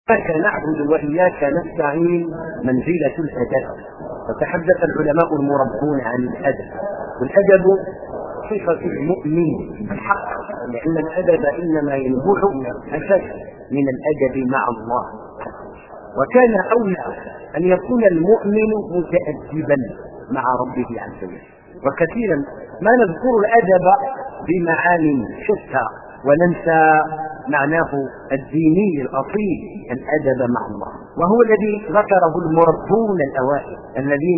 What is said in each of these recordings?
إياك نعبد وإياك نستعين منزلة الأدب. وتحدث العلماء المربون عن الأدب، والأدب صفة المؤمن الحق، لأن الأدب إنما ينبوح أساس من الأدب مع الله. وكان أولى أن يكون المؤمن متأدبا مع ربه عز وجل. وكثيرا ما نذكر الأدب بمعاني شتى وننسى معناه الديني الأصيل، الأدب مع الله، وهو الذي ذكره المربون الأوائل الذين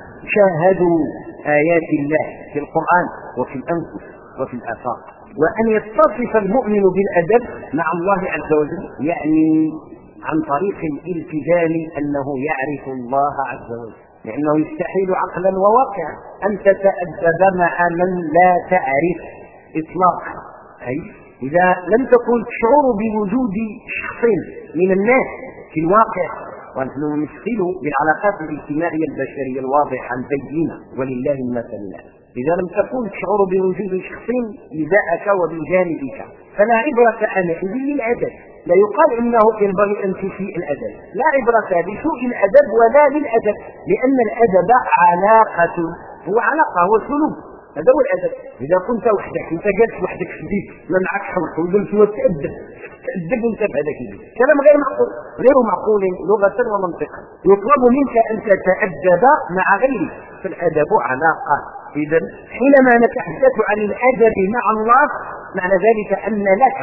شاهدوا آيات الله في القرآن وفي الأنفس وفي الآفاق. وأن يتصف المؤمن بالأدب مع الله عز وجل يعني عن طريق الالتزام أنه يعرف الله عز وجل، لأنه يستحيل عقلا وواقعا أن تتأدب مع من لا تعرف إطلاقا. أي إذا لم تكن تشعر بوجود شخص من الناس في الواقع، ونحن نمثل بالعلاقات الاجتماعية البشرية الواضحة البينة ولله المثل الأعلى، إذا لم تكن تشعر بوجود شخص لذاك وبجانبك فلا عبرة حينئذ للأدب. لا يقال إنه ينبغي أن تسيء الأدب، لا عبرة بسوء الأدب ولا للأدب، لأن الأدب علاقة، هو علاقة، هو سلوك، هذا هو الأدب. إذا كنت وحدك، أنت جالس وحدك في البيت ما معك حوك وقلت تأدب وأنت بهذاك البيت، كلام غير معقول، غير معقول لغة ومنطقا. يطلب منك أن تتأدب مع غيرك، فالأدب علاقة. إذا حينما نتحدث عن الأدب مع الله معنى ذلك أن لك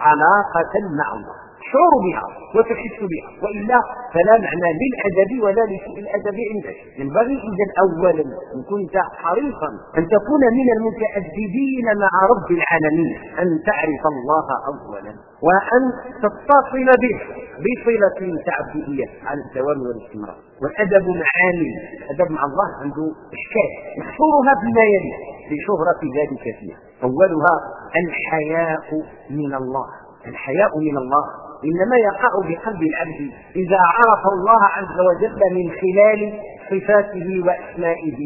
علاقة مع الله تشعر بها وتحس بها، وإلا فلا معنى للأدب ولا لسوء الأدب عندك. ينبغي إذا أولا إن كنت حريصا أن تكون من المتأدبين مع رب العالمين أن تعرف الله أولا، وأن تتصل به بصلة تعبدية على الدوام والاستمرار. والأدب معاني، الأدب مع الله عنده أشكال محصورها بما يلي لشهرة ذلك فيها. أولها الحياء من الله. الحياء من الله إنما يقع بقلب العبد إذا عرف الله عز وجل من خلال صفاته وأسمائه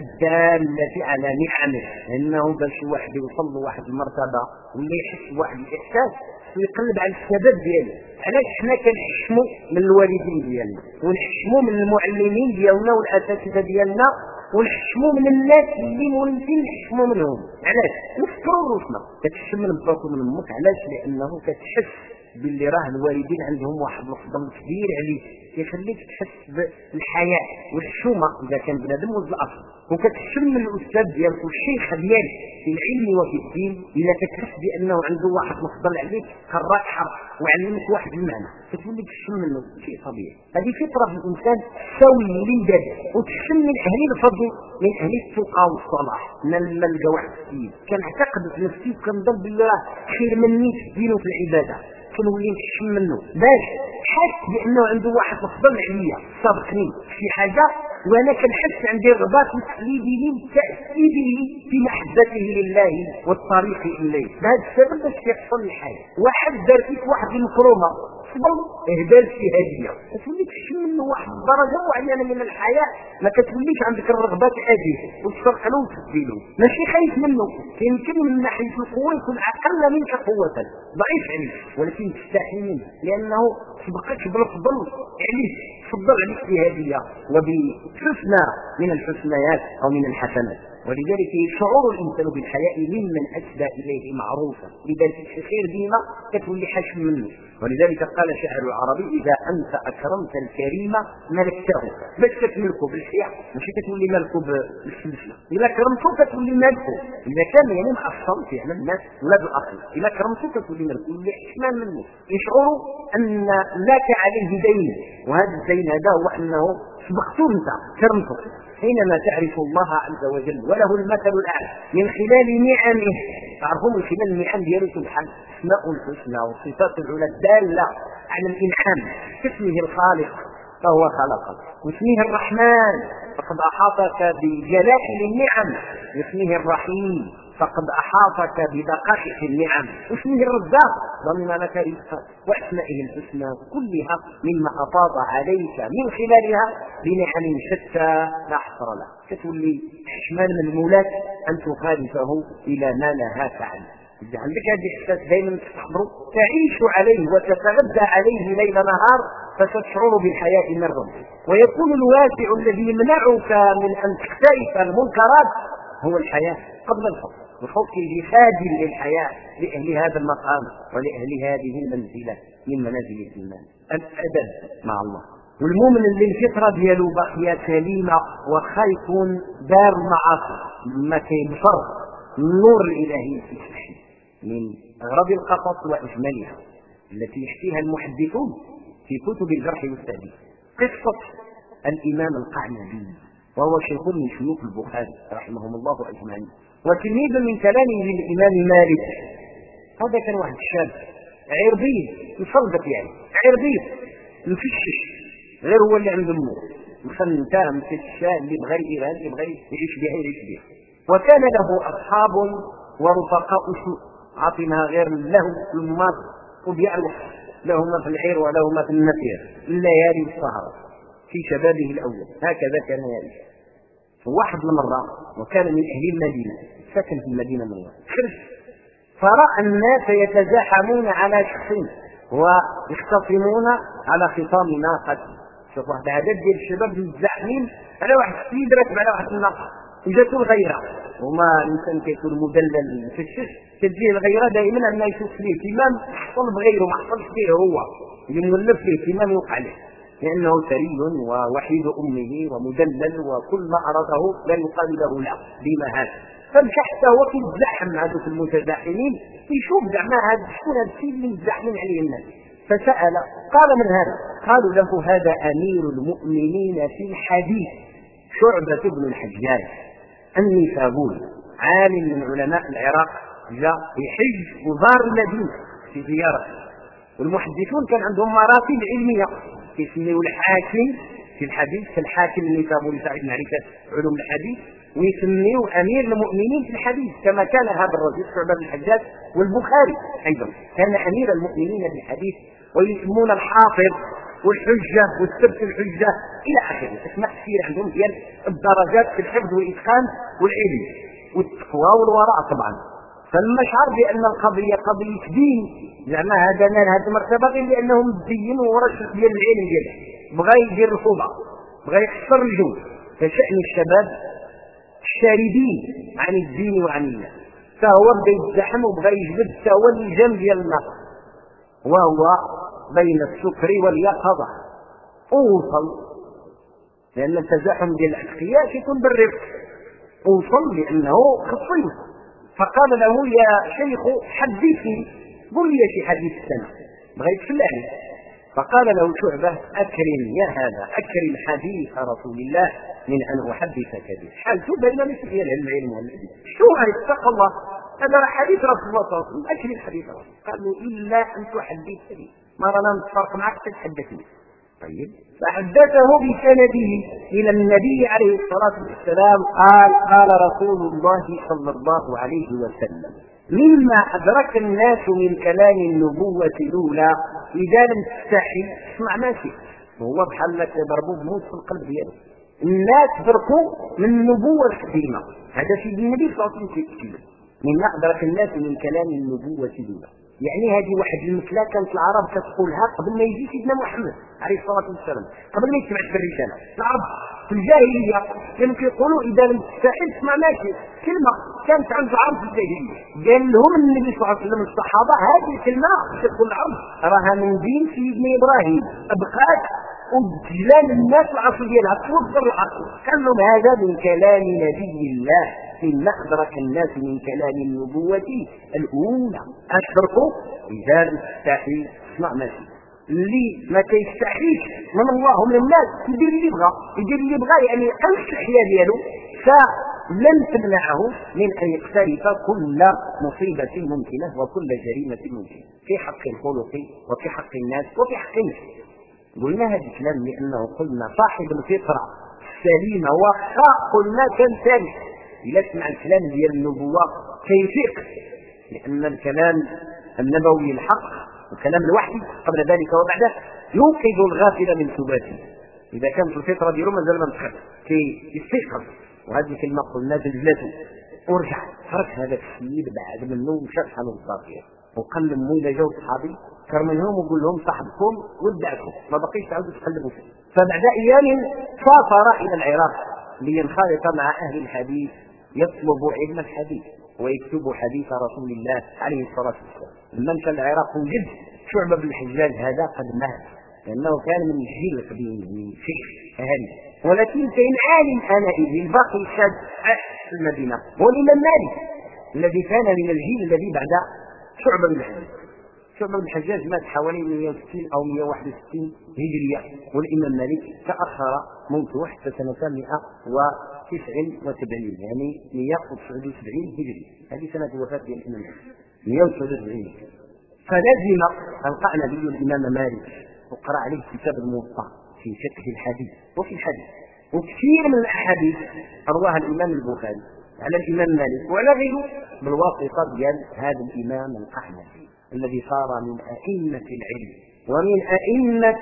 الدالة على نعمه، لأنه باش واحد يوصل لواحد المرتبة ولا يحس بواحد الإحساس ويقلب على السبب ديالو. علاش حنا كنحشموا من الوالدين ديالنا، ونحشموا من المعلمين ديالنا والأساتذة ديالنا، ونحشموا من الناس اللي مولفين نحشموا منهم؟ علاش؟ نفكروا روحنا. كتحشم من باك ومن امك، علاش؟ لأنه كتحس باللي راه الوالدين عندهم واحد الفضل كبير عليك، يخليك تحس بالحياة والحشومة إذا كان بنادم ولا الأصل. وكتحشم من الأستاذ ديالك والشيخ ديالك في العلم وفي الدين، إذا كتحس بأنه عنده واحد الفضل عليك قراك حرف وعلمك واحد المعنى، كتولي تحشم منه، شيء طبيعي. هذه فطرة في الإنسان تساوي الوليدات. وتحشم من أهل الفضل، من أهل التقى والصلاح. لما نلقى واحد السيد كنعتقد في نفسي وكنظن بالله خير مني في الدين وفي العبادة، كنولي نحشم منه باش حاسس بانه عنده واحد الفضل عليا سابقني في حاجه، وانا كنحس عندي رغبه في تقليده وتاكيده في محبته لله والطريق اليه. بهذا السبب باش يحصل الحاجه. واحد دار فيك واحد المكرمه صبر اهدى في هديه، كتولي تحشم منه واحد الدرجه معينه من الحياه، ما كتوليش عندك الرغبات هذه وتفرق له وتديله. ماشي خايف منه، يمكن من ناحيه القوه يكون اقل منك قوه، ضعيف عليك، ولكن تستحي منه لانه سبقك بالفضل عليك، فضل عليك بهديه وبحسنى من الحسنيات او من الحسنات. ولذلك شعور الانسان بالحياء ممن اسدى اليه معروفا، لذلك الخير ديما كتولي حشم منه. ولذلك قال شاعر العربي: اذا انت اكرمت الكريم ملكته. باش كتملكه بالحياء ماشي كتولي مالكه بالسلسله، اذا كرمته كتولي مالكه، اذا كان يعني محصل فعلا الناس ولا بالاصل، اذا كرمته كتولي مالكه بالاحتمال منه، يشعر ان لك عليه دين، وهذا الدين هذا هو انه سبقته انت كرمته. حينما تعرف الله عز وجل وله المثل الأعلى من خلال نعمه، تعرفون من خلال النعم ديالو سبحانه، اسماء الحسنى والصفات العلى الدالة على الإنعام، كاسمه الخالق فهو خلقك، واسمه الرحمن فقد أحاطك بجلائل النعم، واسمه الرحيم فقد أحاطك بدقائق النعم، واسمه الرزاق ضمن لك رزقك، وأسمائه الحسنى كلها مما أفاض عليك من خلالها بنعم شتى لا حصر لها. كتولي حشمان من مولاك أن تخالفه إلى ما نهاك عنه. إذا عندك هذا الإحساس دائما تستحضره تعيش عليه وتتغذى عليه ليل نهار فستشعر بالحياة مرة. ويكون الواسع الذي يمنعك من أن تختلف المنكرات هو الحياة قبل الخوف. الخوف يجي خادم للحياة لأهل هذا المقام ولأهل هذه المنزلة من منازل الإيمان. الأدب مع الله، والمؤمن اللي الفطرة ديالو باقية سليمة وخا يكون دار معاصي ما كيبصر النور الإلهي في الشيء من أغرب القصص وأجملها التي يحكيها المحدثون في كتب الجرح والتعديل قصة الإمام القعنبي، وهو شيخ من شيوخ البخاري رحمهم الله أجمعين وتلميذ من كلامه للإمام مالك. هذا كان واحد الشاب عربي مصلبت، يعني عربي مفشش غير هو اللي عنده الموت مخنتاه مثل الشاه اللي بغى يديرها اللي بغى يعيش بها يعيش بها. وكان له أصحاب ورفقاء سوء عاطينها غير له الماط وبيعرف لهما في العير ولهما في النفير الليالي والسهر في شبابه الأول. هكذا كان يعيش. واحد المرة وكان من أهل المدينة سكن في المدينة من خرج فرأى الناس يتزاحمون على شخص ويختصمون على خصام ناقة. شوف واحد عدد ديال الشباب متزاحمين على واحد السيد راكب على واحد الناقة وجاته الغيرة، وما الإنسان كيكون مدلل في الشش تجيه الغيرة دائما أن يشوف فيه اهتمام حصل بغيره ما حصلش فيه هو اللي مولف فيه اهتمام يوقع له لأنه ثري ووحيد أمه ومدلل وكل ما أراده لا يقابله له بما هذا. فمشى حتى هو كيتزاحم مع ذوك المتزاحمين يشوف زعما هذا شكون هذا الشيء اللي متزاحمين عليه الناس. فسأل قال من هذا؟ قالوا له هذا أمير المؤمنين في الحديث شعبة بن الحجاج النيسابوري عالم من علماء العراق جاء يحج وزار المدينة في زيارة. والمحدثون كان عندهم مراتب علمية يسميوا الحاكم في الحديث كالحاكم النيسابوري صاحب معرفة علوم الحديث، ويسميوا أمير المؤمنين في الحديث كما كان هذا الرجل شعبة بن الحجاج. والبخاري أيضا كان أمير المؤمنين في الحديث، ويسمون الحافظ والحجة والسبت الحجة إلى آخره. اسماء كثير عندهم ديال الدرجات في الحفظ والإتقان والعلم والتقوى والوراء طبعا. فلما شعر بأن القضية قضية دين زعما هذا نال هذه المرتبة غير لأنهم مزينوا ورش ديال العلم دياله بغى يدير الفوضى بغى يكسر الجو. فشأن الشباب الشاردين عن الدين وعن الله فهو بدا يتزاحم وبغى يجبد حتى هو اللجام ديال النقص وهو بين السكر واليقظة. اوصل لأن التزاحم ديال الأشقياء يكون بالرفق، اوصل لأنه خصيص. فقال له يا شيخ حدثني قل لي شي حديث السنة بغيت في الله. فقال له شعبة أكرم يا هذا أكرم حديث رسول الله من أن أحدثك به. حالته بين مثل العلم والحديث شو اتق الله هذا حديث رسول الله صلى الله عليه وسلم أكرم حديث رسول الله. قال له إلا أن تحدثني ما رانا نتفرق معك تتحدثني. طيب فحدثه بسنده إلى النبي عليه الصلاة والسلام قال قال رسول الله صلى الله عليه وسلم مما أدرك الناس من كلام النبوة الأولى إذا لم تستحي اسمع ما شئت. هو بحال لك ضربوه موت في القلب ديالو. الناس دركوا من النبوة القديمة هذا في النبي صلى الله عليه وسلم مما أدرك الناس من كلام النبوة الأولى. يعني هذه واحد المثلة كانت العرب كتقولها قبل ما يجي سيدنا محمد عليه الصلاة والسلام قبل ما يتبعث بالرسالة. العرب في الجاهلية كانوا كيقولوا إذا لم تستحي اسمع ما شئت. كلمة كانت عند العرب في الجاهلية قال لهم النبي صلى الله عليه وسلم الصحابة هذه الكلمة تقول العرب راها من دين سيدنا إبراهيم أبقات وجلال الناس العصر ديالها توفر العصر. قال لهم هذا من كلام نبي الله مما أدرك الناس من كلام النبوة الأولى. أشركوا إذا لم تستحي اسمع ما شئت. اللي ما كيستحيش من الله ومن الناس يدير اللي بغى يدير اللي بغى يعني يقلش الحياة ديالو فلن تمنعه من أن يقترف كل مصيبة ممكنة وكل جريمة ممكنة في حق الخلق وفي حق الناس وفي حق النفس. قلنا هذا الكلام لأنه قلنا صاحب الفطرة السليمة وخا قلنا كان ثاني إلا تسمع الكلام ديال النبوة كيفيق لأن الكلام النبوي الحق وكلام الوحي قبل ذلك وبعده يوقظ الغافل من ثباته. إذا كانت الفطرة ديالو مازال ما متخلف كيستيقظ وهذه الكلمة قلنا زلزلته ورجع ترك هذا السيد بعد منه ومشى شحال الضرير وقال لهم إذا جاوا صحابي كر منهم وقول لهم صاحبكم ودعكم ما بقيش تعودوا تقلبوا فيه. فبعد أيام سافر إلى العراق لينخرط مع أهل الحديث يطلب علم الحديث ويكتب حديث رسول الله عليه الصلاة والسلام. لما مشى العراق وجد شعبة بن الحجاج هذا قد مات لأنه كان من الجيل القديم من شيخ أهلي، ولكن كان عالم آنئذ الباقي شاد في المدينة هو الإمام مالك الذي كان من الجيل الذي بعد شعبة بن الحجاج. شعبة بن الحجاج مات حوالي 160 أو 161 هجرية، والإمام مالك تأخر موته حتى سنة 179 يعني 179 هجري، هذه سنة وفاة الإمام مالك 179. فلازم ألقى نبي الإمام مالك وقرأ عليه كتاب الموطأ في فقه الحديث وفي الحديث، وكثير من الأحاديث أرواها الإمام البخاري على الإمام مالك وعلى غيره بالواسطة ديال هذا الإمام الأحنفي الذي صار من أئمة العلم ومن أئمة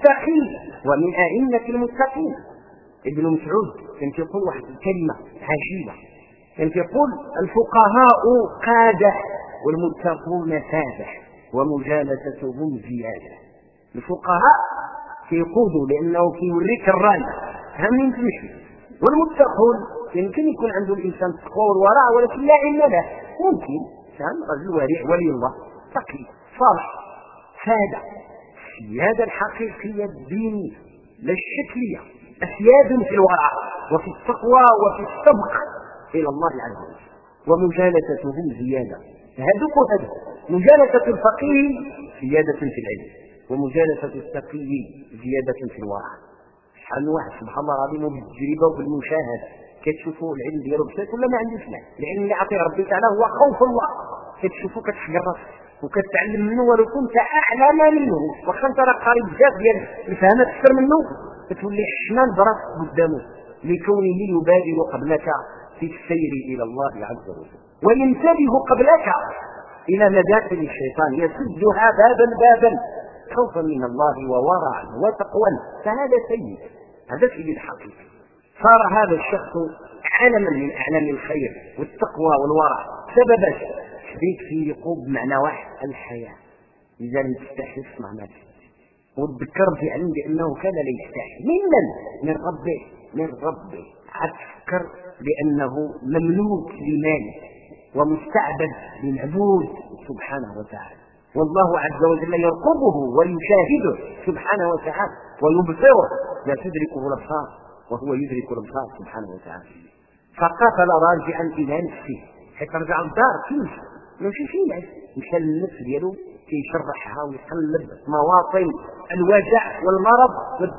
المتقين. ابن مسعود كان يقول واحد الكلمة عجيبة، كان يقول الفقهاء قادة والمتقون سادة ومجالستهم زيادة. الفقهاء كيقودوا لأنه كيوريك الراي هم تمشي، والمتقون يمكن يكون عنده الإنسان التقوى والورع ولكن لا علم له، ممكن كان رجل ورع ولي الله تقي صالح سادة. السيادة الحقيقية الدينية لا الشكلية، أسياد في الورع وفي التقوى وفي السبق إلى الله عز وجل، ومجالستهم زيادة. هذوك مجالسة الفقيه زيادة في العلم، ومجالسة التقي زيادة في الورع. شحال من واحد سبحان الله العظيم بالتجربة وبالمشاهدة كتشوفوا العلم ديالو بسيط ولا ما عندوش العلم. العلم اللي عطيه ربي تعالى هو خوف الله، كتشوفوا كتحقر وكتعلم منه ولو كنت أعلم منه، واخا انت راه قريب بزاف ديال الفهم أكثر منه كتولي حشمان براسك قدامه لكونه يبادر قبلك في السير إلى الله عز وجل وينتبه قبلك إلى مداخل الشيطان يسدها بابا خوفا من الله وورعا وتقوى. فهذا سيد، هذا سيد الحقيقي. صار هذا الشخص علما من أعلام الخير والتقوى والورع سببا شريك في يقوم بمعنى واحد الحياة. إذا لم تستحي اسمع ما تستحي، وتذكر في علم بأنه كان لا يستحي من ربه أتذكر بأنه مملوك لماله ومستعبد للعبود سبحانه وتعالى، والله عز وجل يرقبه ويشاهده سبحانه وتعالى ويبصره، لا تدركه الأبصار وهو يدرك الأبصار سبحانه وتعالى. فقاتل راجعا إلى نفسه حتى رجع الدار كيمشي ماشي فيه، مشى للنفس ديالو كيشرحها ويقلب مواطن الوجع والمرض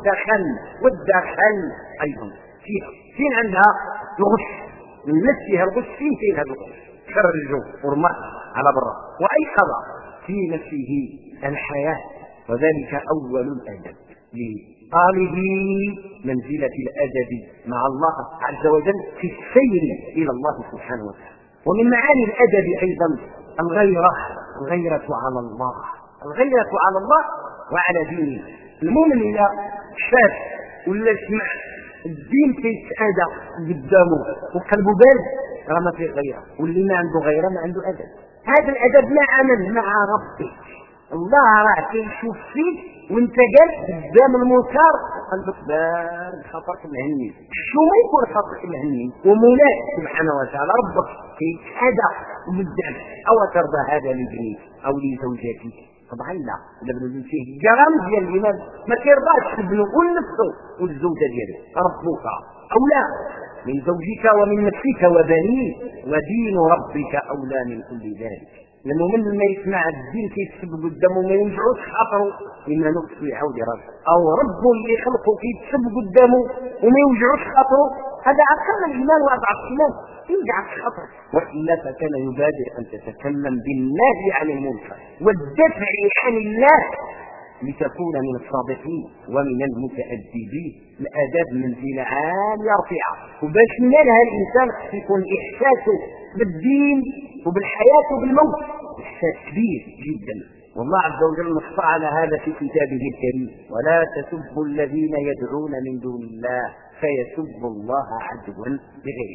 والدخل أيضا فين عندها الغش من نفسها، الغش فين هذا الغش خرجه ورمى على برا وأيقظ في نفسه الحياة. وذلك أول الأدب لطالب منزلة الأدب مع الله عز وجل في السير إلى الله سبحانه وتعالى. ومن معاني الأدب أيضا الغيرة على الله، الغيرة على الله وعلى دينه. المؤمن إذا شاف ولا سمع الدين كيتأذى قدامه وقلبه بارد راه ما فيه غيره، واللي ما عنده غيره ما عنده أدب. هذا الأدب مع ربك. الله راه كيشوف فيك وانت جالس قدام المنكر قلبك بارد خاطرك مهني، شو ما يكون خاطرك مهني ومولاك سبحانه وتعالى ربك كيتأذى قدامك. أو ترضى هذا لابنك أو لزوجتك؟ طبعا لا، الا بنقول فيه جرام ديال الإيمان ما كيرضاش ابنه ونفسه والزوجه ديالو. ربك اولى من زوجك ومن نفسك وبنيك ودين ربك اولى من كل ذلك. لانه من ما يسمع الدين كيتسب قدامه ما ينجعوش خاطره اما نفسه يعاود راسه، او ربه اللي خلقه كيتسب قدامه وما يوجعوش خاطره، هذا اقل الايمان واضعف الايمان يوجعك خاطره. والا فكان يبادر ان تتكلم بالنهي عن المنكر والدفع عن الله لتكون من الصادقين ومن المتأدبين. الاداب منزله عاليه رفيعه، وباش ينالها الانسان يكون احساسه بالدين وبالحياه وبالموت احساس كبير جدا. والله عز وجل نص على هذا في كتابه الكريم: ولا تسبوا الذين يدعون من دون الله فيسبوا الله عدوا بغيره.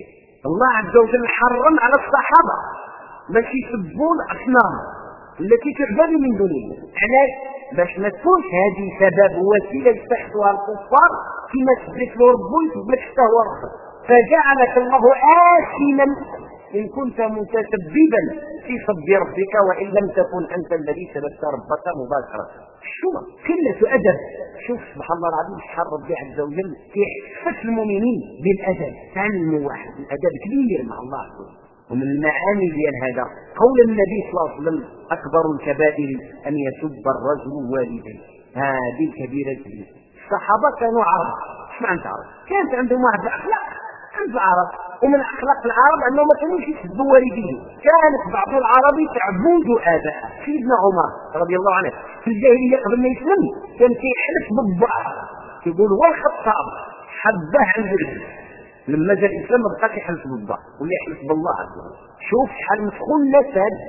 الله عز وجل حرم على الصحابة باش يسبوا الأصنام التي تعبد من دون الله. علاش؟ باش ما تكونش هذه سبب وسيلة يستحقها الكفار كما سبت له ربه يثبت حتى هو ربه. فجعلك الله آثما إن كنت متسببا في صد ربك وإن لم تكن أنت الذي سببت ربك مباشرة. شو قلة أدب. شوف سبحان الله العظيم شحال ربي عز وجل يحفز المؤمنين بالأدب. تعلموا واحد الأدب كبير مع الله عز وجل. ومن المعاني ديال هذا قول النبي صلى الله عليه وسلم أكبر الكبائر أن يسب الرجل والديه. هذه كبيرة جدا. الصحابة كانوا عرب. ايش معنى عرب؟ كانت عندهم واحد الأخلاق عند العرب، ومن أخلاق العرب أنهم ما كانوش يسبوا والديهم. كانت بعض العرب تعبد آباء. سيدنا عمر رضي الله عنه في الجاهلية قبل ما يسلم كان كيحلف بالضعف، يقول والخطاب حبه عند الرجل. لما جاء الإسلام ما بقاش يحلف بالضعف ولا يحلف بالله عز وجل. شوف شحال مسخون الناس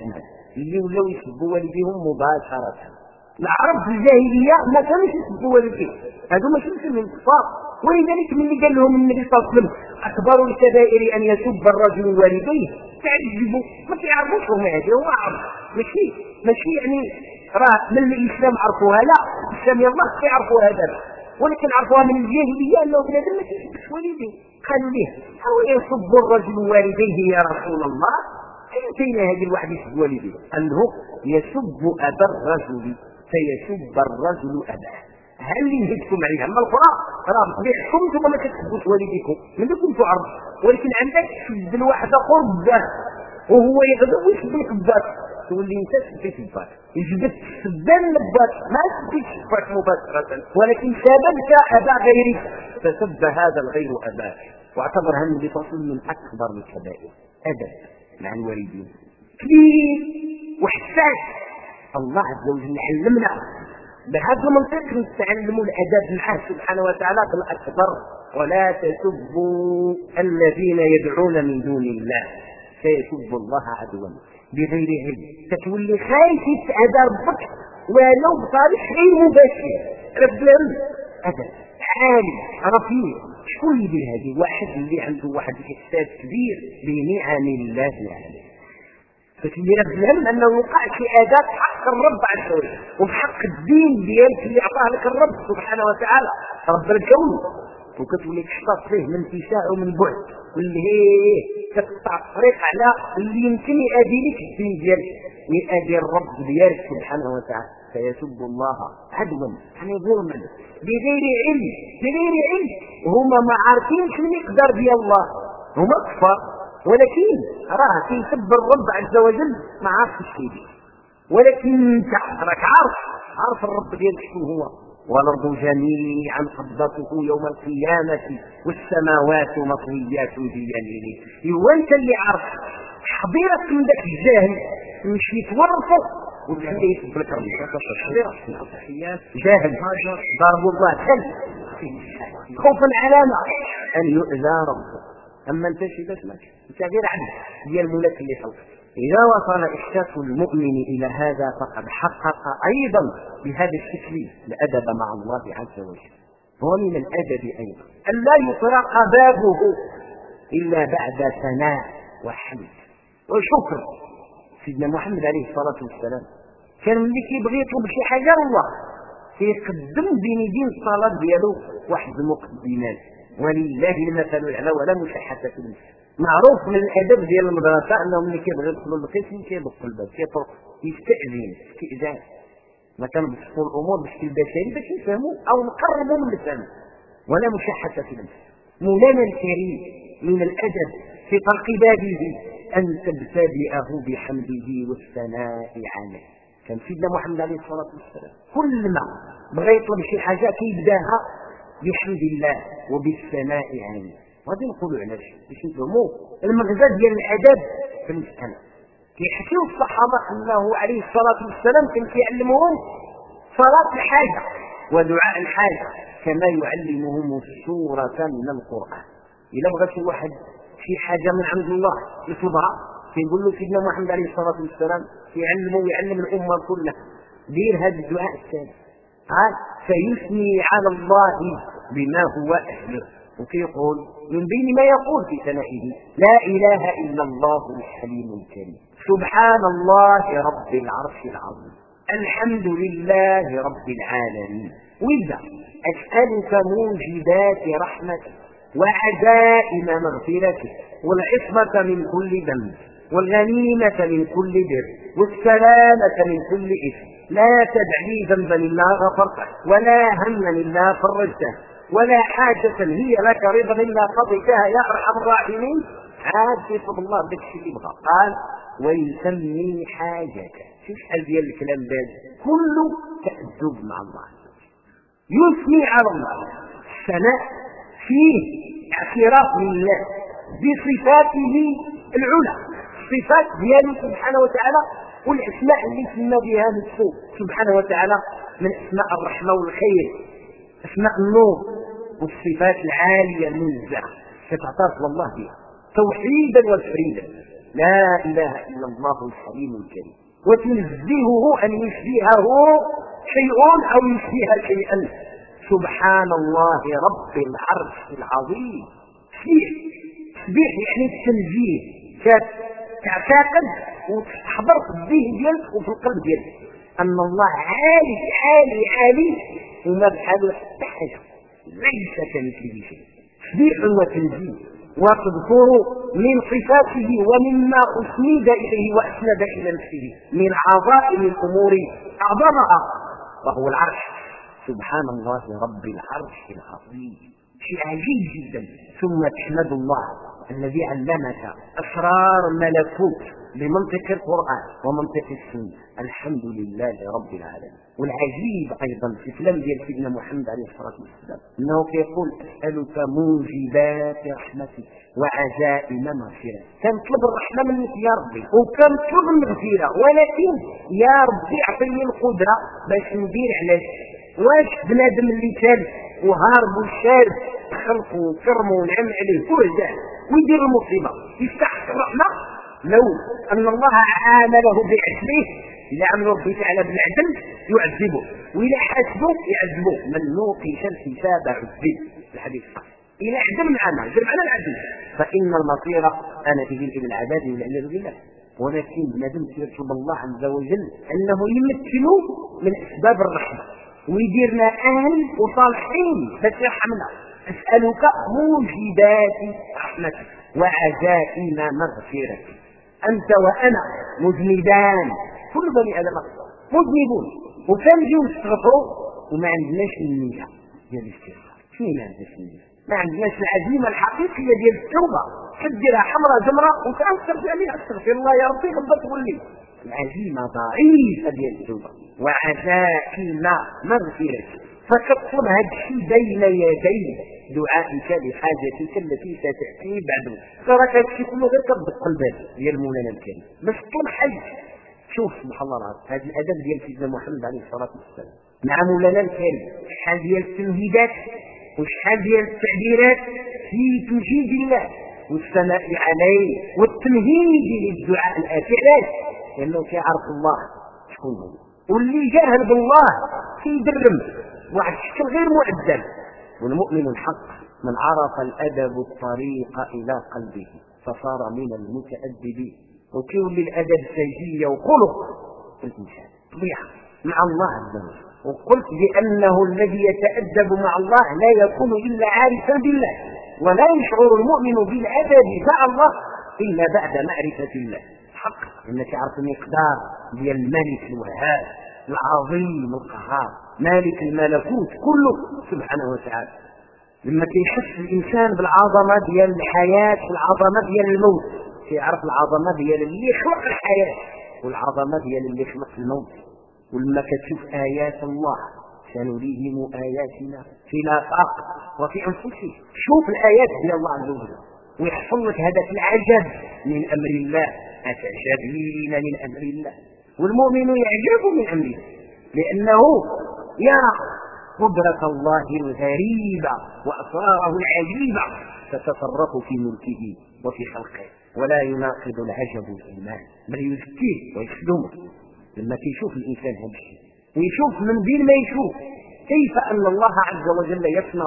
اللي ولاو يسبوا والديهم مباشرة. العرب في الجاهلية ما كانوش يسبوا والديهم، هذو ماشي مسلمين كفار. ولذلك من اللي قال لهم النبي صلى الله عليه وسلم أكبر الكبائر أن يسب الرجل والديه تعجبوا، ما كيعرفوش هما هذه. هو عرب ماشي يعني راه من الإسلام عرفوها، لا الإسلام يلا كيعرفوا هذا، ولكن عرفوها من الجاهلية أنه بنادم ما كيسبش والديه. قالوا ليه أو يسب الرجل والديه يا رسول الله؟ أين هذه الواحد يسب والديه؟ أنه يسب أبا الرجل فيسب الرجل أباه. هل اللي نهدكم عليها اما الاخرى راه بطبيعتكم انتم ما كتسبوش والديكم من كنتم عرب، ولكن عندك تسب الواحد اخر باه وهو يغدو ويسبك باك تولي انت سبيت باك يجبد السبان باك ما سبيتش باك مباشره، ولكن سببت ابا غيرك فسب هذا الغير اباك. واعتبرها النبي صلى الله عليه وسلم من اكبر الكبائر. ادب مع الوالدين كبير وحساس. الله عز وجل علمنا بهذا المنطق نتعلموا الادب معه سبحانه وتعالى بالاكبر. ولا تسبوا الذين يدعون من دون الله فيسبوا الله عدوا بغير علم. تتولي خايف يتأذى ربك ولو بطريق غير مباشر. رب ادب عالي رفيع. شكون يدير هذه؟ واحد اللي عنده واحد الاحساس كبير بنعم الله عليه. فتولي رب العلم انه يوقع في اداب حق الرب عز وجل وبحق الدين ديالك اللي اعطاه لك الرب سبحانه وتعالى رب الكون، وكتولي تحتاط فيه من اتساع ومن بعد واللي هي تقطع الطريق على اللي يمكن يؤدي لك الدين ديالك ويؤدي الرب ديالك سبحانه وتعالى. فيسب الله عدوا يعني ظلما بغير علم وهما ما عارفينش المقدار ديال الله. هما كفار ولكن راه كيسب الرب عز وجل ما عارفش شيء، ولكن انت راك عارف الرب ديالك شنو هو. والارض جميعا قبضته يوم القيامه والسماوات مطويات بيمينه. هو انت اللي عارف. حضيرك من ذاك الجاهل مشي يتورطوا وتخليه يسب لك ربي. جاهل ضرب الله خوفا على ان يؤذى ربه. اما انت شي باش ماشي انت غير عبد ديال الملك اللي خلق. اذا وصل احساس المؤمن الى هذا فقد حقق ايضا بهذا الشكل الادب مع الله عز وجل. هو من الادب ايضا ان لا يطرق بابه الا بعد ثناء وحمد وشكر. سيدنا محمد عليه الصلاه والسلام كان ملي كيبغي يطلب شي حاجه الله كيقدم بين يدين الصلاه ديالو واحد المقدمات. ولله المثل الاعلى ولا مشحة في المثل. معروف من الادب ديال المدرسه انهم ملي كيبغيو يدخلوا للقسم كيدق الباب كيطرق يستاذن استئذان. ما كنبسطوا الامور بشكل بشري باش يفهموا او نقربوا من الفهم. ولا مشحة في المثل. مولانا الكريم من الادب في طرق بابه ان تبتدئه بحمده والثناء عليه. كان سيدنا محمد عليه الصلاه والسلام كل ما بغى يطلب شي حاجه كيبداها بحمد الله وبالثناء عليه. غادي نقولوا علاش باش نفهموا المغزى ديال الادب في المساله. كيحكيو الصحابه انه عليه الصلاه والسلام كان كيعلمهم صلاه الحاجه ودعاء الحاجه كما يعلمهم السوره من القران. الا بغى شي واحد شي حاجه من عند الله يطلبها كيقول له سيدنا محمد عليه الصلاه والسلام يعلمه ويعلم الامه كلها دير هذا الدعاء الثاني. قال فيثني على الله بما هو أهله وكيقول من بين ما يقول في ثنائه لا إله إلا الله الحليم الكريم، سبحان الله رب العرش العظيم، الحمد لله رب العالمين. وإذا أسألك موجبات رحمتك وعزائم مغفرتك والعصمة من كل ذنب والغنيمة من كل بر والسلامة من كل إثم، لا تدع لي ذنبا إلا غفرته ولا هما إلا فرجته ولا حاجة هي لك رضا إلا قضيتها يا أرحم الراحمين. عاد في فضل الله بدك الشيء يبغى قال ويسمي حاجته. شوف شحال ديال الكلام ده كله تأدب مع الله، يثني على الله، الثناء فيه اعتراف لله بصفاته العلى، الصفات دياله سبحانه وتعالى والاسماء اللي سمى بها نفسه سبحانه وتعالى من اسماء الرحمه والخير، اسماء النور والصفات العاليه المنزهه تتعترف والله بها توحيدا وتفريدا. لا اله الا الله الحليم الكريم، وتنزهه ان يشبهه شيء او يشبه شيئا. سبحان الله رب العرش العظيم. تسبيح يعني التنزيه، تعتقد وتحضر في الذهن ديالك وفي القلب ديالك ان الله عالي عالي عالي وما بحاله حتى حاجه، ليس كمثله شيء. تسبيح وتنزيه وتذكر من صفاته ومما اسند اليه واسند الى نفسه من عظائم الامور اعظمها وهو العرش. سبحان الله رب العرش العظيم، شيء عجيب جدا. ثم تحمد الله الذي علمك اسرار الملكوت بمنطق القران ومنطق السنه، الحمد لله رب العالمين. والعجيب ايضا في كلام ديال سيدنا محمد عليه الصلاه والسلام انه كيقول اسالك موجبات رحمتك وعزائم مغفرتك. كنطلب الرحمه منك يا ربي وكنطلب المغفره، ولكن يا ربي اعطيني القدره باش ندير علاش واش بنادم اللي كان وهارب وشارب خلقه وكرمه ونعم عليه ورجع ويدير المصيبه يستحق الرحمه؟ لو ان الله عامله بعدله، اذا عمل ربي تعالى بالعدل يعذبه والى حاسبه يعذبه، من نوقش الحساب عذب. الحديث الصحيح الى عدل معنا جمع على العدل فان المصير انا تجي الى العذاب والعياذ بالله. ولكن بنادم يطلب الله عز وجل انه يمكنه من اسباب الرحمه ويديرنا اهل وصالحين باش يرحمنا. اسالك موجبات رحمتك وعزائم مغفرتك. انت وانا مذنبان، كل بني ادم مذنبون وكنجيو نستغفروا وما عندناش النيه ديال الاستغفار. فين عندنا النيه؟ ما عندناش العزيمه الحقيقيه ديال التوبه. تديرها حمراء زمراء وتنصر عليها استغفر الله يا ربي غلطت ولي. العزيمه ضعيفه ديال التوبه وعزائم مغفرتك. فكتطلب هذا الشيء بين يدي دعائك لحاجتك التي ستاتي بعد. تراك هذا الشيء كله غير كتدق الباب ديال مولانا الكريم باش تطلب حاجه. شوف سبحان الله هذا الادب ديال سيدنا محمد عليه الصلاه والسلام مع مولانا الكريم، شحال ديال التمهيدات وشحال ديال التعبيرات في تجيد الله والثناء عليه والتمهيد للدعاء الاتي. علاش؟ لانه كيعرف الله شكون هو، واللي جاهل بالله كيدرم واحد الشكل غير معدل. والمؤمن الحق من عرف الادب الطريق الى قلبه فصار من المتادبين. وكيولي الادب سجيه وخلق في الانسان طبيعه مع الله عز وجل. وقلت بانه الذي يتادب مع الله لا يكون الا عارفا بالله، ولا يشعر المؤمن بالادب مع الله الا بعد معرفه الله حق. انك عرف المقدار ديال الملك الوهاب العظيم القهار مالك الملكوت كله سبحانه وتعالى. لما كيحس الانسان بالعظمه ديال الحياه والعظمه ديال الموت كيعرف العظمه ديال اللي خلق الحياه والعظمه ديال اللي خلق الموت. ولما كتشوف ايات الله سنريهم اياتنا في الافاق وفي انفسهم، شوف الايات ديال الله عز وجل ويحصل لك هذاك العجب من امر الله. اتعجبين من امر الله؟ والمؤمن يعجب من امره لانه يرى قدرة الله الغريبة وأسراره العجيبة تتصرف في ملكه وفي خلقه، ولا يناقض العجب الإيمان بل يزكيه ويخدمه. لما يشوف الإنسان هذا الشيء ويشوف من بين ما يشوف كيف أن الله عز وجل يصنع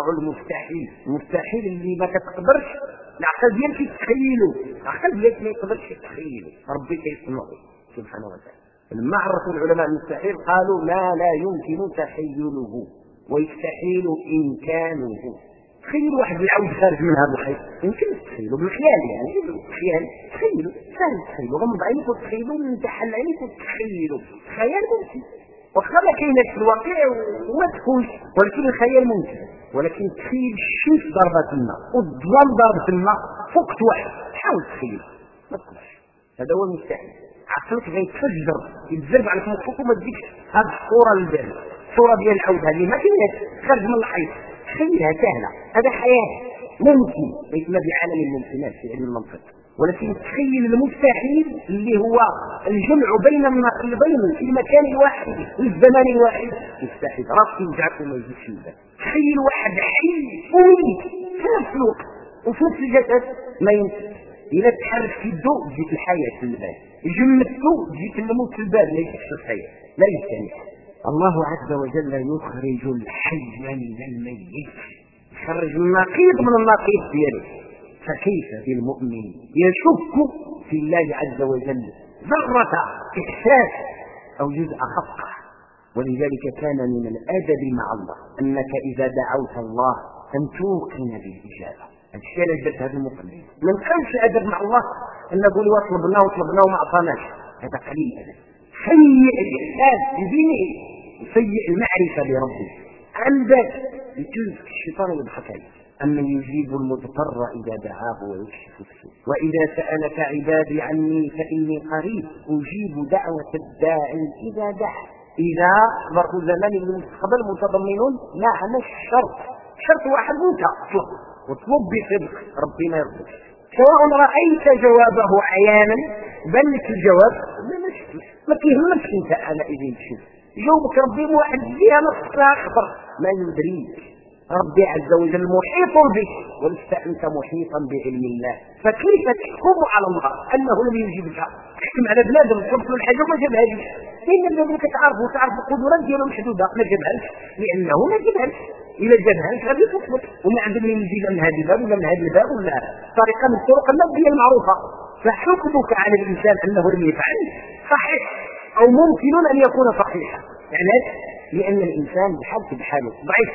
المستحيل اللي ما تقدرش العقل ديالك يتخيله، العقل ديالك ما يقدرش يتخيله، ربي كيصنعه سبحانه وتعالى. لما عرفوا العلماء المستحيل قالوا ما لا يمكن تخيله ويستحيل إمكانه. تخيل واحد العود خارج من هذا الحيط، يمكن تخيله بالخيال، يعني بالخيال تخيله، سهل تخيله، غمض عينيك وتخيله، من تحل عينيك وتخيله، خيال ممكن. وخا ما كاينش في الواقع وما تكونش، ولكن الخيال ممكن. ولكن تخيل الشمس ضربت الماء والظلام ضربت الماء فوق واحد، حاول تخيل ما تقدرش، هذا هو المستحيل. عقلك غيتفجر يتزرب على فوق وما تجيكش هذه الصوره للبال، الصوره ديال العود هذه ما كايناش خارج من الحيط، تخيلها سهله، هذا حياه ممكن يسمى بعالم الممكنات في علم المنطق. ولكن تخيل المستحيل اللي هو الجمع بين النقيضين في المكان الواحد في الزمان الواحد مستحيل، راسك يوجعك وما يجيش البال. تخيل واحد حي وميت في نفس الوقت وفي نفس الجسد، ما يمكن. إذا تحرك في الضوء تجيك الحياة في البال، جمدته تجيك الموت في البال، لا يكفي الحياة، لا يستمع. الله عز وجل يخرج الحي من الميت، يخرج النقيض من النقيض دياله. فكيف بالمؤمن يشك في الله عز وجل ذرة إحساس أو جزء خطأ؟ ولذلك كان من الأدب مع الله أنك إذا دعوت الله أن توقن بالإجابة. الشيء اللي جبت هذا المقدمة من كانش أدب مع الله أن نقول وطلبناه وما أعطاناش، هذا قليل أدب. سيء الإحساس بدينه وسيء المعرفة بربه. عندك يجوز الشيطان يضحك عليك. أمن يجيب المضطر إذا دعاه ويكشف السوء وإذا سألك عبادي عني فإني قريب أجيب دعوة الداعي إذا دعا. إذا ظرف زمان المستقبل متضمنون معنى الشرط، شرط واحد منك واطلب بصدق ربنا يرضيك، سواء رأيت جوابه عيانا بل لك الجواب ما كيهمكش انت انا اذا تشوف جاوبك ربي واحد فيها نص اخضر ما يدريك. ربي عز وجل محيط بك ولست انت محيطا بعلم الله، فكيف تحكم على الله انه لم يجيبك؟ تحكم على بنادم تطلب له الحاجه وما جابهاش، لان الذي كتعرف القدرات ديالو محدوده، ما جابهاش لانه ما جابهاش. إذا جابهاش غادي تطلب وما عندنا يجي من هذا الباب ولا من هذا الباب ولا طريقه من الطرق الماديه المعروفه. فحكمك على الانسان انه لم يفعل صحيح او ممكن ان يكون صحيحا، يعني لان الانسان بحاله ضعيف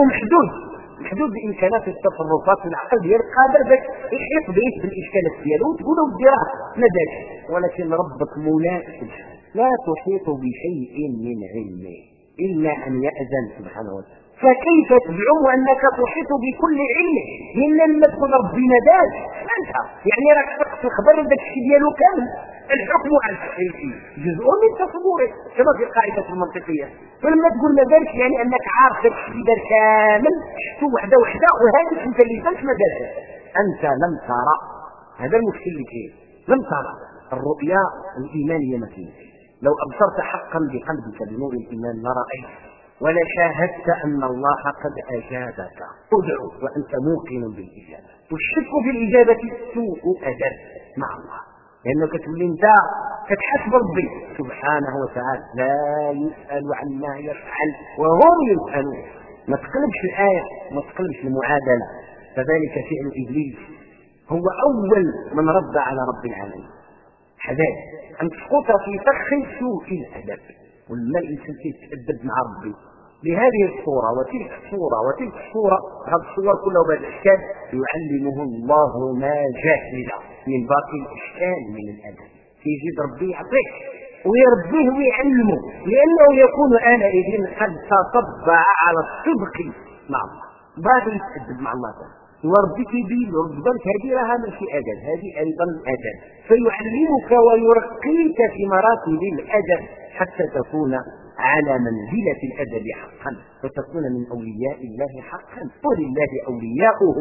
ومحدود بامكانات التصرفات والعقل ديالك قادر باش يحيط به بالاشكالات ديالو وتقول له ديرها ما دارش. ولكن ربك مناسب لا تحيط بشيء من علمه الا ان ياذن سبحانه وتعالى. فكيف تزعم انك تحيط بكل علم من لما تكون ربي نداك انت؟ يعني راك تخبر داك الشيء ديالو كامل. الحكم على الشيء جزء من تصوره كما في القاعده المنطقيه، فلما تقول ما دارش يعني انك عارف داك الشيء دار كامل، شفتو وحده وهذيك انت اللي درت ما دارش، انت لم ترى. هذا المشكل اللي كاين، لم ترى الرؤيا الايمانيه ما كاينش. لو ابصرت حقا بقلبك بنور الايمان لرايت ولا شاهدت أن الله قد أجابك. ادعو وأنت موقن بالإجابة. والشك في الإجابة سوء أدب مع الله، لأنك تقول أنت تتحسب ربي سبحانه وتعالى لا يسأل عما يفعل وهم يسألون. ما تقلبش الآية وما تقلبش المعادلة. فذلك فعل إبليس هو أول من رد على رب العالمين. حذار أن تسقط في فخ سوء الأدب. ولما الإنسان يتأدب مع ربي بهذه الصورة وتلك الصورة وتلك الصورة، هذه الصور كلها بهذا الإشكال يعلمه الله ما جهل من باقي الإشكال من الأدب. يجد ربي يعطيك ويربيه ويعلمه، لأنه يكون آنئذ قد تطبع على الصدق مع الله، باغي يتأدب مع الله تعالى وربك يبين ربك هذه راها ماشي أدب، هذه أيضا أدب، فيعلمك ويرقيك في مراتب الأدب حتى تكون على منزلة الأدب حقا وتكون من أولياء الله حقا. ولله أولياؤه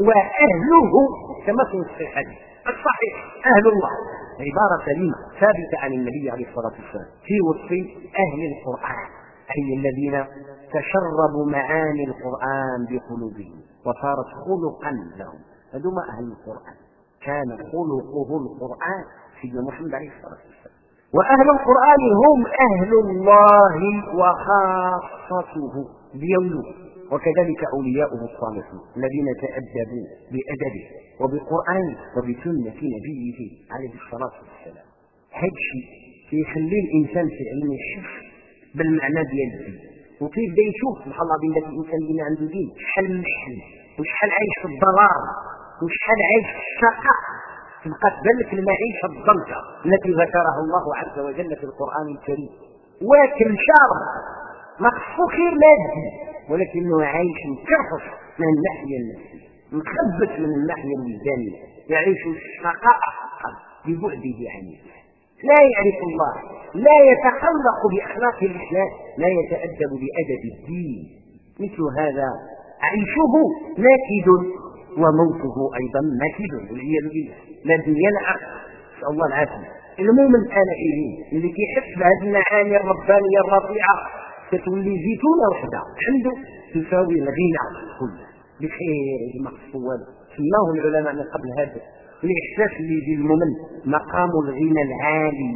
وأهله كما في الصحيح أهل الله، عبارة كلمة ثابتة عن النبي عليه الصلاة والسلام في وصف أهل القرآن، أي الذين تشربوا معاني القرآن بقلوبهم وصارت خلقا لهم. هذوما أهل القرآن، كان خلقه القرآن سيدنا محمد عليه الصلاة والسلام. وأهل القرآن هم أهل الله وخاصته. ديالو. وكذلك أولياؤه الصالحون الذين تأدبوا بأدبه وبقرآنه وبسنة نبيه عليه الصلاة والسلام. هذا الشيء كيخلي الإنسان فعلا يحس بالمعنى ديال الدين، وكيف بدا يشوف سبحان الله بين ذاك الإنسان اللي عنده دين شحال محل وشحال عايش في الضلال وشحال عايش في الشقاء. تبقى تبان لك المعيشة الضنكة التي ذكرها الله عز وجل في القرآن الكريم. واكل شارب ما خصو خير مادي، ولكنه عايش مكرفص من الناحية النفسية، مخبت من الناحية الوجدانية، يعيش الشقاء ببعده عن الله، لا يعرف الله، لا يتخلق بأخلاق الإسلام، لا يتأدب بأدب الدين. مثل هذا عيشه ناكد وموته أيضا ناكد والعياذ بالله. لا دنيا لا آخرة، نسأل الله العافية. المؤمن آلئه اللي كيحس بهذه المعاني الربانية الرفيعة تتولي زيتونة وحده عنده تساوي الغنى كله بخير المقصود. سماه العلماء من قبل هذا الإحساس اللي يجي المؤمن مقام الغنى العالي.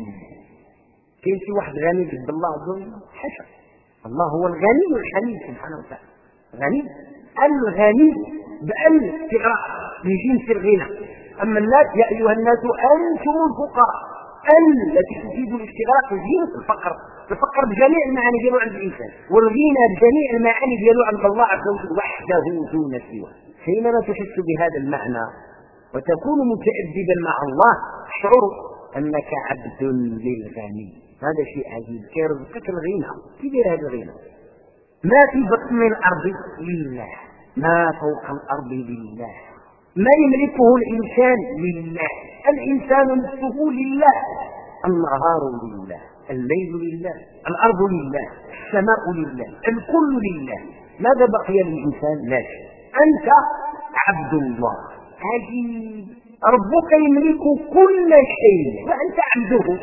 كاين شي واحد غني جد الله أظن حاشا، الله هو الغني الحميد سبحانه وتعالى. غني الغني بأن استغراق يجي في الغنى. أما الناس يا أيها الناس أنتم الفقراء، التي تفيد الاستغراق وزينة الفقر. الفقر بجميع المعاني ديالو عند الإنسان، والغنى بجميع المعاني ديالو عند الله عز وجل وحده دون سواه. حينما تحس بهذا المعنى وتكون متأدبا مع الله تشعر أنك عبد للغني. هذا شيء عجيب، كيرزقك الغنى. كيف يدير هذا الغنى؟ ما في بطن الأرض لله، ما فوق الأرض لله، ما يملكه الإنسان لله، الإنسان نفسه لله، النهار لله، الليل لله، الأرض لله، السماء لله، الكل لله. ماذا بقي للإنسان؟ لا شيء. أنت عبد الله. عجيب، ربك يملك كل شيء وأنت عبده،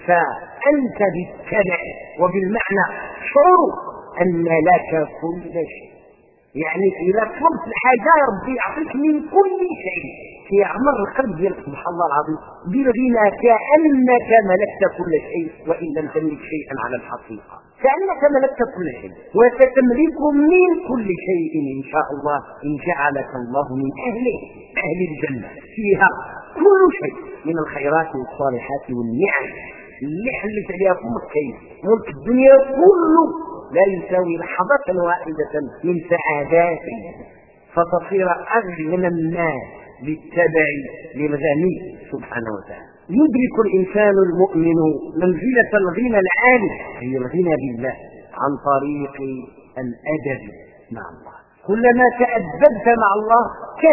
فأنت بالتبع وبالمعنى شعور أن لك كل شيء. يعني إذا طلبت الحاجة ربي يعطيك من كل شيء، يعمر القلب ديالك سبحان الله العظيم بالغنى كأنك ملكت كل شيء وإن لم تملك شيئا على الحقيقة، كأنك ملكت كل شيء وستملك من كل شيء إن شاء الله، إن جعلك الله من أهل الجنة فيها كل شيء من الخيرات والصالحات والنعم اللي حلت عليها أمك. كيف ملك الدنيا كله لا يساوي لحظة واحدة من سعاداته، فتصير أغنى الناس بالتبع للغني سبحانه وتعالى. يدرك الإنسان المؤمن منزلة الغنى العالي، هي الغنى بالله عن طريق الأدب مع الله. كلما تأدبت مع الله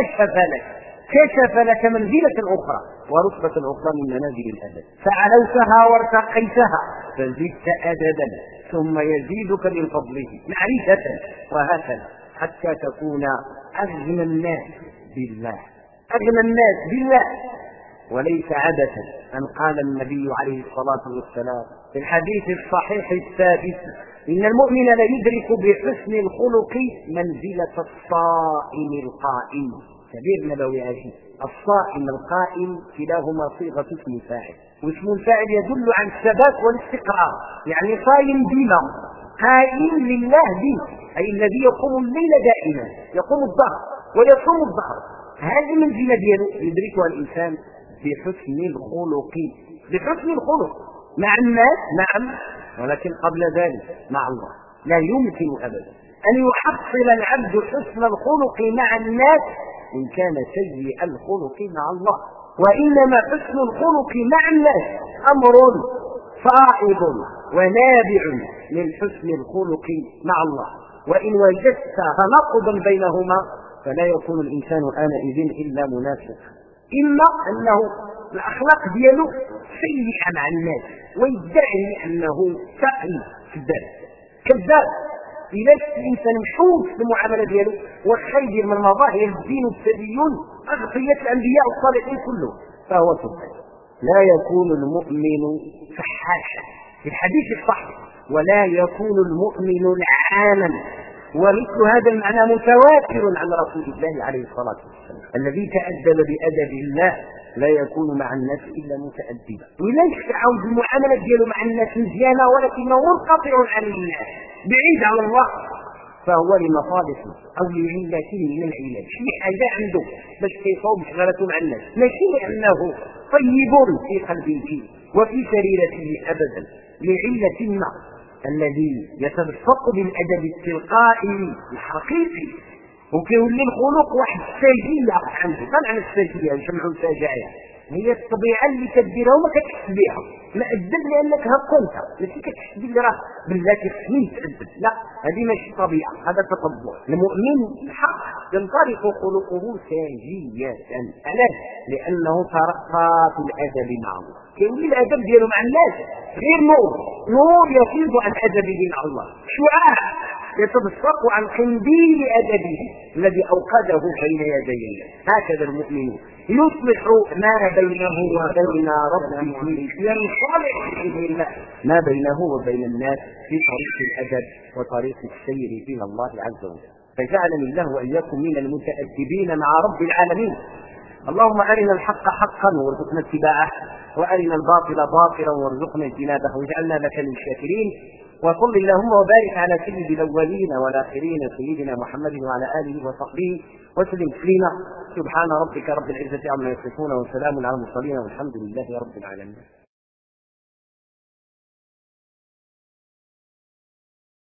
كشف لك منزلة أخرى ورتبة أخرى من منازل الأدب، فعلوتها وارتقيتها فزدت أدبا ثم يزيدك من فضله معرفة، وهكذا حتى تكون أغنى الناس بالله، أغنى الناس بالله وليس عبثا. أن قال النبي عليه الصلاة والسلام في الحديث الصحيح الثابت: إن المؤمن ليدرك بحسن الخلق منزلة الصائم القائم. كبير نبوي عجيب. الصائم القائم كلاهما صيغة اسم فاعل، واسم الفاعل يدل عن الثبات والاستقرار، يعني صائم بما قائم لله به، أي الذي يقوم الليل دائما، يقوم الظهر ويصوم الظهر. هذه المنزلة ديالو يدركها الإنسان بحسن الخلق، بحسن الخلق مع الناس نعم، ولكن قبل ذلك مع الله. لا يمكن أبدا أن يحصل العبد حسن الخلق مع الناس إن كان سيء الخلق مع الله، وإنما حسن الخلق مع الناس أمر صائب ونابع من حسن الخلق مع الله. وإن وجدت تناقضا بينهما فلا يكون الإنسان آنئذ إلا منافق، إما أنه الأخلاق دياله سيئة مع الناس ويدعي أنه تقي كذاب. إذا الإنسان مشوش في المعاملة دياله والخير من مظاهر الدين التدين أغطية الأنبياء والصالحين كله فهو كذاب. لا يكون المؤمن فحاشا في الحديث الصحيح، ولا يكون المؤمن لعانا. ومثل هذا المعنى متواتر عن رسول الله عليه الصلاة والسلام: الذي تأدب بأدب الله لا يكون مع الناس إلا متأدبا. وليس عاوز المعاملة دياله مع الناس مزيانة ولكنه منقطع عن الناس بعيد عن الله، فهو لمصالح أو لعلة من العلل، شي حاجة عنده باش كيصوب شغلته مع الناس، ماشي لأنه طيب في قلبه وفي سريرته أبدا، لعلة ما. الذي يتبسط بالأدب التلقائي الحقيقي وكيولي الخلق واحد السجية عنده. طبعا السجية نسمعوا سجايا هي الطبيعة اللي كديرها وما كتحس بها، لا أدب لأنك هكونتها ماشي كتحس بلي راه بلاتي خصني تأدب، لا هذه ماشي طبيعة، هذا تطبع. المؤمن الحق ينطلق خلقه ساجية. علاش؟ لأنه ترقى في الأدب مع الله، كيولي الأدب ديالو مع الناس غير نور يفيض عن أدبه مع الله، شعاع يتبسط عن قنديل أدبه الذي أوقده بين يدي الله. هكذا المؤمن يصلح ما بينه وبين ربه، ينصلح بإذن الله ما بينه وبين الناس في طريق الأدب وطريق السير إلى الله عز وجل. فجعلني الله وإياكم من المتأدبين مع رب العالمين. اللهم أرنا الحق حقا وارزقنا اتباعه، وأرنا الباطل باطلا وارزقنا اجتنابه، واجعلنا لك من الشاكرين. وصل اللهم وبارك على سيد الأولين والآخرين سيدنا محمد وعلى آله وصحبه وسلم تسليما. سبحان ربك رب العزة عما يصفون وسلام على المرسلين والحمد لله رب العالمين.